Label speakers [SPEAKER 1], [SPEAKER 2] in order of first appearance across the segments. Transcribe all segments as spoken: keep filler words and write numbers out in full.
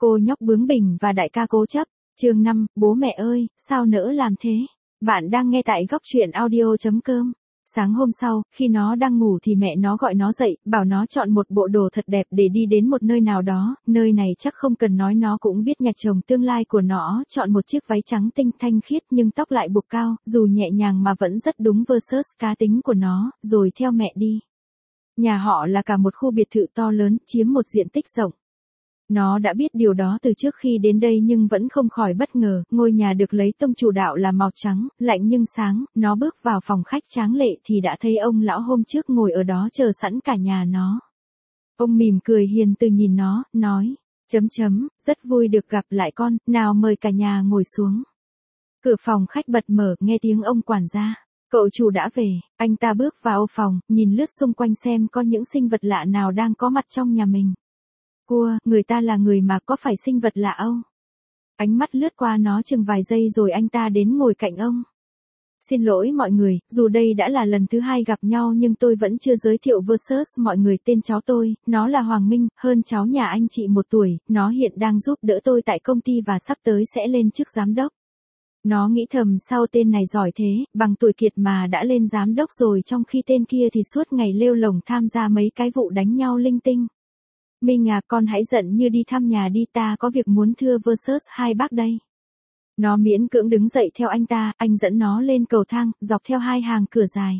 [SPEAKER 1] Cô nhóc bướng bỉnh và đại ca cố chấp. Chương năm, bố mẹ ơi, sao nỡ làm thế? Bạn đang nghe tại góc truyện audio chấm com. Sáng hôm sau, khi nó đang ngủ thì mẹ nó gọi nó dậy, bảo nó chọn một bộ đồ thật đẹp để đi đến một nơi nào đó, nơi này chắc không cần nói nó cũng biết nhà chồng tương lai của nó, chọn một chiếc váy trắng tinh thanh khiết nhưng tóc lại buộc cao, dù nhẹ nhàng mà vẫn rất đúng versus cá tính của nó, rồi theo mẹ đi. Nhà họ là cả một khu biệt thự to lớn, chiếm một diện tích rộng. Nó đã biết điều đó từ trước khi đến đây nhưng vẫn không khỏi bất ngờ, ngôi nhà được lấy tông chủ đạo là màu trắng, lạnh nhưng sáng, nó bước vào phòng khách tráng lệ thì đã thấy ông lão hôm trước ngồi ở đó chờ sẵn cả nhà nó. Ông mỉm cười hiền từ nhìn nó, nói, chấm chấm, rất vui được gặp lại con, nào mời cả nhà ngồi xuống. Cửa phòng khách bật mở, nghe tiếng ông quản gia. Cậu chủ đã về, anh ta bước vào phòng, nhìn lướt xung quanh xem có những sinh vật lạ nào đang có mặt trong nhà mình. Cua, người ta là người mà có phải sinh vật lạ không? Ánh mắt lướt qua nó chừng vài giây rồi anh ta đến ngồi cạnh ông. Xin lỗi mọi người, dù đây đã là lần thứ hai gặp nhau nhưng tôi vẫn chưa giới thiệu versus mọi người tên cháu tôi, nó là Hoàng Minh, hơn cháu nhà anh chị một tuổi, nó hiện đang giúp đỡ tôi tại công ty và sắp tới sẽ lên chức giám đốc. Nó nghĩ thầm sao tên này giỏi thế, bằng tuổi kiệt mà đã lên giám đốc rồi trong khi tên kia thì suốt ngày lêu lổng tham gia mấy cái vụ đánh nhau linh tinh. Minh à, con hãy giận như đi thăm nhà đi, ta có việc muốn thưa versus hai bác đây. Nó miễn cưỡng đứng dậy theo anh ta, anh dẫn nó lên cầu thang, dọc theo hai hàng cửa dài.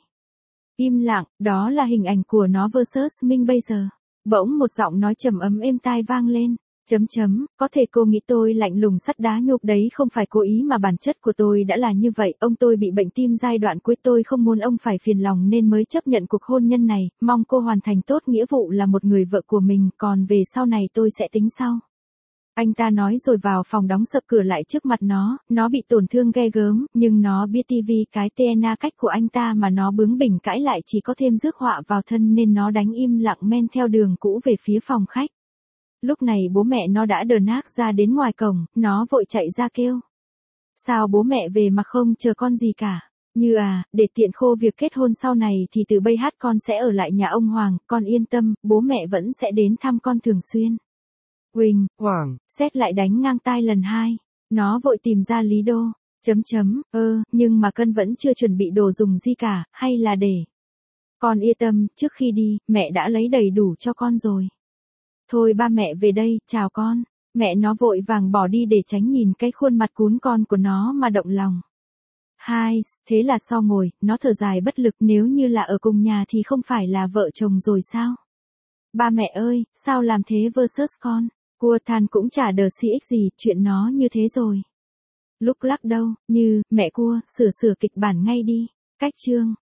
[SPEAKER 1] Im lặng, đó là hình ảnh của nó versus Minh bây giờ. Bỗng một giọng nói trầm ấm êm tai vang lên. Chấm chấm, có thể cô nghĩ tôi lạnh lùng sắt đá nhục đấy, không phải cố ý mà bản chất của tôi đã là như vậy. Ông tôi bị bệnh tim giai đoạn cuối, tôi không muốn ông phải phiền lòng nên mới chấp nhận cuộc hôn nhân này, mong cô hoàn thành tốt nghĩa vụ là một người vợ của mình, còn về sau này tôi sẽ tính sau. Anh ta nói rồi vào phòng đóng sập cửa lại trước mặt nó, nó bị tổn thương ghê gớm, nhưng nó biết tivi cái tê en a cách của anh ta mà nó bướng bỉnh cãi lại chỉ có thêm rước họa vào thân nên nó đánh im lặng men theo đường cũ về phía phòng khách. Lúc này bố mẹ nó đã đờ nác ra đến ngoài cổng, nó vội chạy ra kêu. Sao bố mẹ về mà không chờ con gì cả? Như à, để tiện khô việc kết hôn sau này thì từ bây hát con sẽ ở lại nhà ông Hoàng, con yên tâm, bố mẹ vẫn sẽ đến thăm con thường xuyên. Huỳnh, Hoàng, xét lại đánh ngang tai lần hai. Nó vội tìm ra lý đô. Chấm chấm, ơ, nhưng mà Cân vẫn chưa chuẩn bị đồ dùng gì cả, hay là để. Con yên tâm, trước khi đi, mẹ đã lấy đầy đủ cho con rồi. Thôi ba mẹ về đây, chào con. Mẹ nó vội vàng bỏ đi để tránh nhìn cái khuôn mặt cún con của nó mà động lòng. Hai, thế là so ngồi, nó thở dài bất lực, nếu như là ở cùng nhà thì không phải là vợ chồng rồi sao? Ba mẹ ơi, sao làm thế versus con? Cua than cũng chả đờ xị ích gì, chuyện nó như thế rồi. Lúc lắc đâu, như, mẹ cua, sửa sửa kịch bản ngay đi. Cách chương.